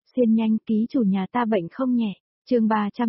Xuyên nhanh, ký chủ nhà ta bệnh không nhẹ. Chương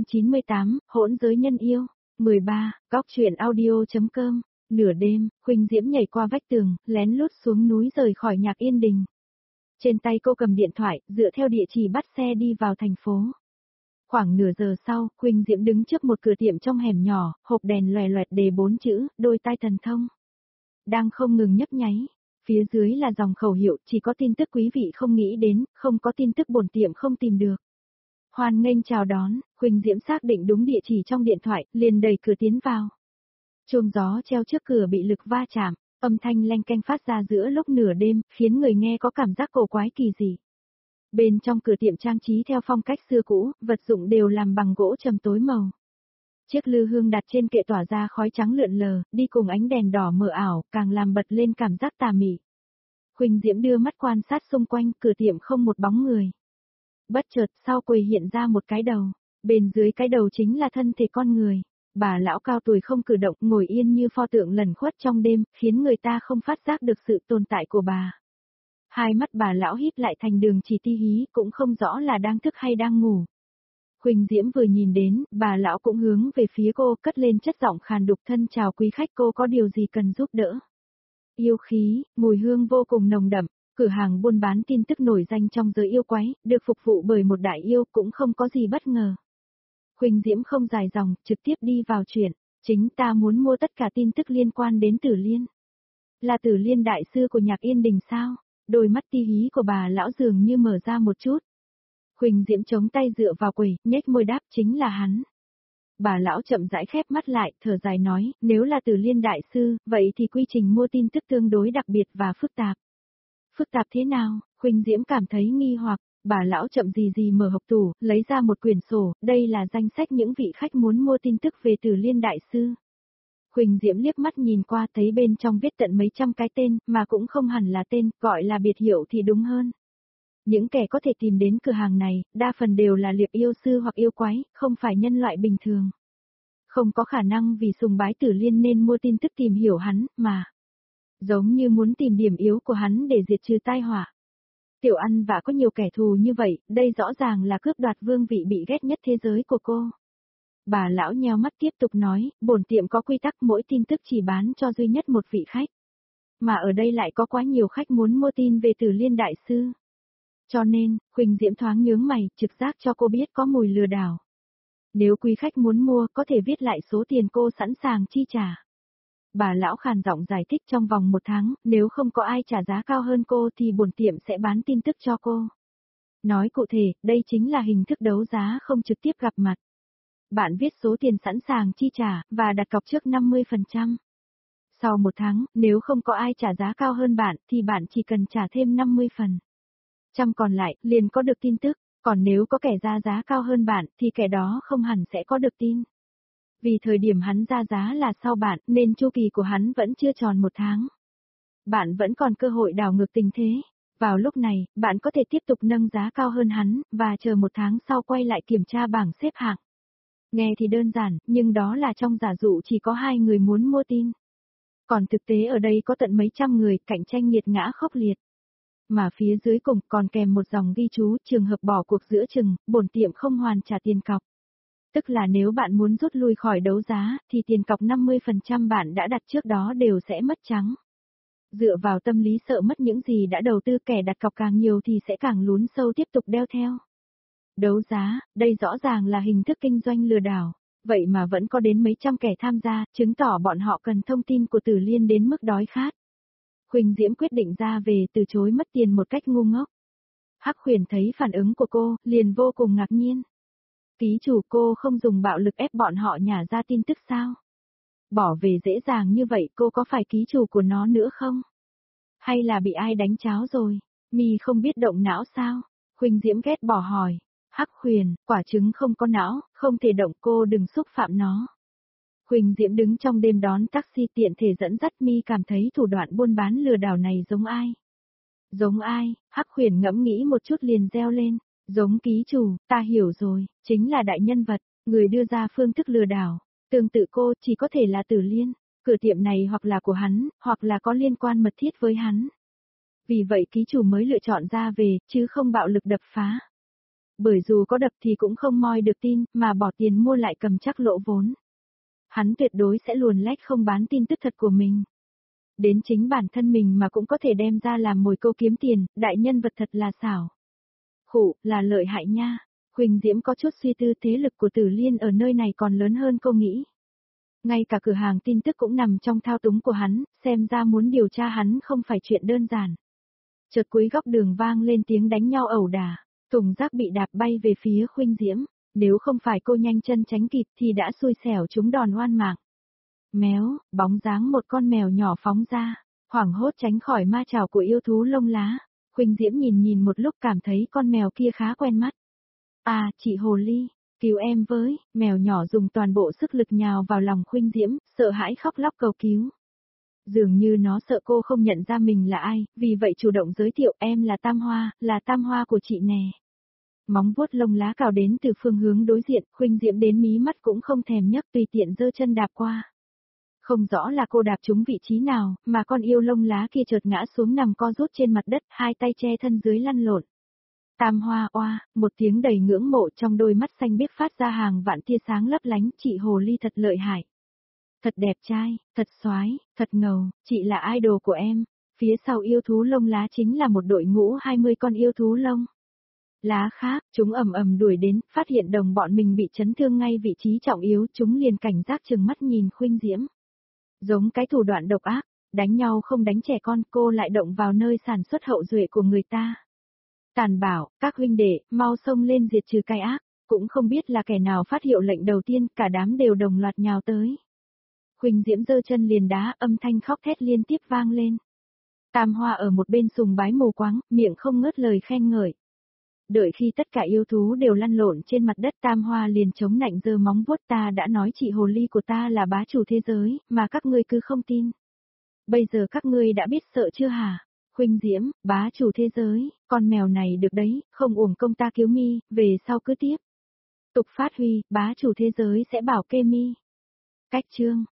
398, hỗn giới nhân yêu. 13, góc truyện audio.com. Nửa đêm, Khuynh Diễm nhảy qua vách tường, lén lút xuống núi rời khỏi Nhạc Yên Đình. Trên tay cô cầm điện thoại, dựa theo địa chỉ bắt xe đi vào thành phố. Khoảng nửa giờ sau, Khuynh Diễm đứng trước một cửa tiệm trong hẻm nhỏ, hộp đèn loè loẹt đề 4 chữ, đôi tai thần thông. Đang không ngừng nhấp nháy. Phía dưới là dòng khẩu hiệu, chỉ có tin tức quý vị không nghĩ đến, không có tin tức bổn tiệm không tìm được. Hoan nghênh chào đón, Khuynh Diễm xác định đúng địa chỉ trong điện thoại, liền đẩy cửa tiến vào. Chuông gió treo trước cửa bị lực va chạm, âm thanh leng keng phát ra giữa lúc nửa đêm, khiến người nghe có cảm giác cổ quái kỳ dị. Bên trong cửa tiệm trang trí theo phong cách xưa cũ, vật dụng đều làm bằng gỗ trầm tối màu. Chiếc lư hương đặt trên kệ tỏa ra khói trắng lượn lờ, đi cùng ánh đèn đỏ mờ ảo, càng làm bật lên cảm giác tà mị. Khuynh Diễm đưa mắt quan sát xung quanh, cửa tiệm không một bóng người. Bất chợt sau quầy hiện ra một cái đầu, bên dưới cái đầu chính là thân thể con người. Bà lão cao tuổi không cử động, ngồi yên như pho tượng lẩn khuất trong đêm, khiến người ta không phát giác được sự tồn tại của bà. Hai mắt bà lão híp lại thành đường chỉ ti hí, cũng không rõ là đang thức hay đang ngủ. Khuynh Diễm vừa nhìn đến, bà lão cũng hướng về phía cô, cất lên chất giọng khàn đục thân chào quý khách, cô có điều gì cần giúp đỡ. Yêu khí, mùi hương vô cùng nồng đậm, cửa hàng buôn bán tin tức nổi danh trong giới yêu quái, được phục vụ bởi một đại yêu cũng không có gì bất ngờ. Khuynh Diễm không dài dòng, trực tiếp đi vào chuyện, chính ta muốn mua tất cả tin tức liên quan đến Tử Liên. Là Tử Liên đại sư của Nhạc Yên Đình sao? Đôi mắt ti hí của bà lão dường như mở ra một chút. Khuynh Diễm chống tay dựa vào quầy, nhếch môi đáp chính là hắn. Bà lão chậm rãi khép mắt lại, thở dài nói, nếu là Tử Liên đại sư, vậy thì quy trình mua tin tức tương đối đặc biệt và phức tạp. Phức tạp thế nào? Khuynh Diễm cảm thấy nghi hoặc, bà lão chậm gì mở hộc tủ, lấy ra một quyển sổ, đây là danh sách những vị khách muốn mua tin tức về Tử Liên đại sư. Khuynh Diễm liếc mắt nhìn qua thấy bên trong viết tận mấy trăm cái tên, mà cũng không hẳn là tên, gọi là biệt hiệu thì đúng hơn. Những kẻ có thể tìm đến cửa hàng này, đa phần đều là liệp yêu sư hoặc yêu quái, không phải nhân loại bình thường. Không có khả năng vì sùng bái Tử Liên nên mua tin tức tìm hiểu hắn, mà giống như muốn tìm điểm yếu của hắn để diệt trừ tai họa. Tiểu Ăn và có nhiều kẻ thù như vậy, đây rõ ràng là cướp đoạt vương vị bị ghét nhất thế giới của cô. Bà lão nheo mắt tiếp tục nói, bổn tiệm có quy tắc mỗi tin tức chỉ bán cho duy nhất một vị khách. Mà ở đây lại có quá nhiều khách muốn mua tin về Tử Liên đại sư. Cho nên, Khuynh Diễm thoáng nhướng mày, trực giác cho cô biết có mùi lừa đảo. Nếu quý khách muốn mua, có thể viết lại số tiền cô sẵn sàng chi trả. Bà lão khàn giọng giải thích trong vòng 1 tháng, nếu không có ai trả giá cao hơn cô thì bổn tiệm sẽ bán tin tức cho cô. Nói cụ thể, đây chính là hình thức đấu giá không trực tiếp gặp mặt. Bạn viết số tiền sẵn sàng chi trả, và đặt cọc trước 50%. Sau 1 tháng, nếu không có ai trả giá cao hơn bạn, thì bạn chỉ cần trả thêm 50%. Còn lại, liền có được tin tức, còn nếu có kẻ ra giá cao hơn bạn, thì kẻ đó không hẳn sẽ có được tin. Vì thời điểm hắn ra giá là sau bạn, nên chu kỳ của hắn vẫn chưa tròn 1 tháng. Bạn vẫn còn cơ hội đảo ngược tình thế. Vào lúc này, bạn có thể tiếp tục nâng giá cao hơn hắn, và chờ 1 tháng sau quay lại kiểm tra bảng xếp hạng. Nghe thì đơn giản, nhưng đó là trong giả dụ chỉ có 2 người muốn mua tin. Còn thực tế ở đây có tận mấy trăm người, cạnh tranh nghiệt ngã khốc liệt. Mà phía dưới cùng còn kèm một dòng ghi chú, trường hợp bỏ cuộc giữa chừng, bổn tiệm không hoàn trả tiền cọc. Tức là nếu bạn muốn rút lui khỏi đấu giá, thì tiền cọc 50% bạn đã đặt trước đó đều sẽ mất trắng. Dựa vào tâm lý sợ mất những gì đã đầu tư, kẻ đặt cọc càng nhiều thì sẽ càng lún sâu tiếp tục đeo theo. Đấu giá, đây rõ ràng là hình thức kinh doanh lừa đảo, vậy mà vẫn có đến mấy trăm kẻ tham gia, chứng tỏ bọn họ cần thông tin của Tử Liên đến mức đói khát. Khuynh Diễm quyết định ra về từ chối mất tiền một cách ngu ngốc. Hắc Huyền thấy phản ứng của cô, liền vô cùng ngạc nhiên. Ký chủ, cô không dùng bạo lực ép bọn họ nhả ra tin tức sao? Bỏ về dễ dàng như vậy, cô có phải ký chủ của nó nữa không? Hay là bị ai đánh cháo rồi? Mi không biết động não sao? Khuynh Diễm ghét bỏ hỏi. Hắc Huyền, quả trứng không có não, không thể động, cô đừng xúc phạm nó. Khuynh Diễm đứng trong đêm đón taxi tiện thể dẫn dắt Mi cảm thấy thủ đoạn buôn bán lừa đảo này giống ai? Giống ai? Hắc Huyền ngẫm nghĩ một chút liền reo lên. Giống ký chủ, ta hiểu rồi, chính là đại nhân vật, người đưa ra phương thức lừa đảo. Tương tự cô chỉ có thể là Tử Liên, cửa tiệm này hoặc là của hắn, hoặc là có liên quan mật thiết với hắn. Vì vậy ký chủ mới lựa chọn ra về, chứ không bạo lực đập phá. Bởi dù có đập thì cũng không moi được tin, mà bỏ tiền mua lại cầm chắc lỗ vốn. Hắn tuyệt đối sẽ luồn lách không bán tin tức thật của mình. Đến chính bản thân mình mà cũng có thể đem ra làm mồi câu kiếm tiền, đại nhân vật thật là xảo. Khụ, là lợi hại nha. Huỳnh Diễm có chút suy tư, thế lực của Tử Liên ở nơi này còn lớn hơn cô nghĩ. Ngay cả cửa hàng tin tức cũng nằm trong thao túng của hắn, xem ra muốn điều tra hắn không phải chuyện đơn giản. Chợt cuối góc đường vang lên tiếng đánh nhau ẩu đả, thùng rác bị đạp bay về phía Huỳnh Diễm, nếu không phải cô nhanh chân tránh kịp thì đã xui xẻo trúng đòn oan mạng. Méo, bóng dáng một con mèo nhỏ phóng ra, hoảng hốt tránh khỏi ma chảo của yêu thú lông lá. Huỳnh Diễm nhìn một lúc cảm thấy con mèo kia khá quen mắt. À, chị Hồ Ly, cứu em với, mèo nhỏ dùng toàn bộ sức lực nhào vào lòng Huỳnh Diễm, sợ hãi khóc lóc cầu cứu. Dường như nó sợ cô không nhận ra mình là ai, vì vậy chủ động giới thiệu em là Tam Hoa của chị nè. Móng vuốt lông lá cào đến từ phương hướng đối diện, Huỳnh Diễm đến mí mắt cũng không thèm nhấc tùy tiện giơ chân đạp qua. Không rõ là cô đạp trúng vị trí nào, mà con yêu lông lá kia chợt ngã xuống nằm co rút trên mặt đất, hai tay che thân dưới lăn lộn. Tam Hoa oa, một tiếng đầy ngưỡng mộ trong đôi mắt xanh biếc phát ra hàng vạn tia sáng lấp lánh, chị Hồ Ly thật lợi hại. Thật đẹp trai, thật soái, thật ngầu, chị là idol của em. Phía sau yêu thú lông lá chính là một đội ngũ 20 con yêu thú lông lá khác, chúng ầm ầm đuổi đến, phát hiện đồng bọn mình bị chấn thương ngay vị trí trọng yếu, chúng liền cảnh giác trừng mắt nhìn Huỳnh Diễm. Giống cái thủ đoạn độc ác, đánh nhau không đánh trẻ con, cô lại động vào nơi sản xuất hậu duệ của người ta. Tàn bảo, các huynh đệ, mau xông lên diệt trừ cái ác, cũng không biết là kẻ nào phát hiệu lệnh đầu tiên, cả đám đều đồng loạt nhào tới. Huỳnh Diễm giơ chân liền đá, âm thanh khóc thét liên tiếp vang lên. Tam Hoa ở một bên sùng bái mù quáng, miệng không ngớt lời khen ngợi. Đợi khi tất cả yêu thú đều lăn lộn trên mặt đất, Tam Hoa liền chống nạnh giơ móng vuốt, ta đã nói chị Hồ Ly của ta là bá chủ thế giới, mà các ngươi cứ không tin. Bây giờ các ngươi đã biết sợ chưa hả? Huỳnh Diễm, bá chủ thế giới, con mèo này được đấy, không uổng công ta cứu mi, về sau cứ tiếp tục phát huy, bá chủ thế giới sẽ bảo kê mi. Cách chương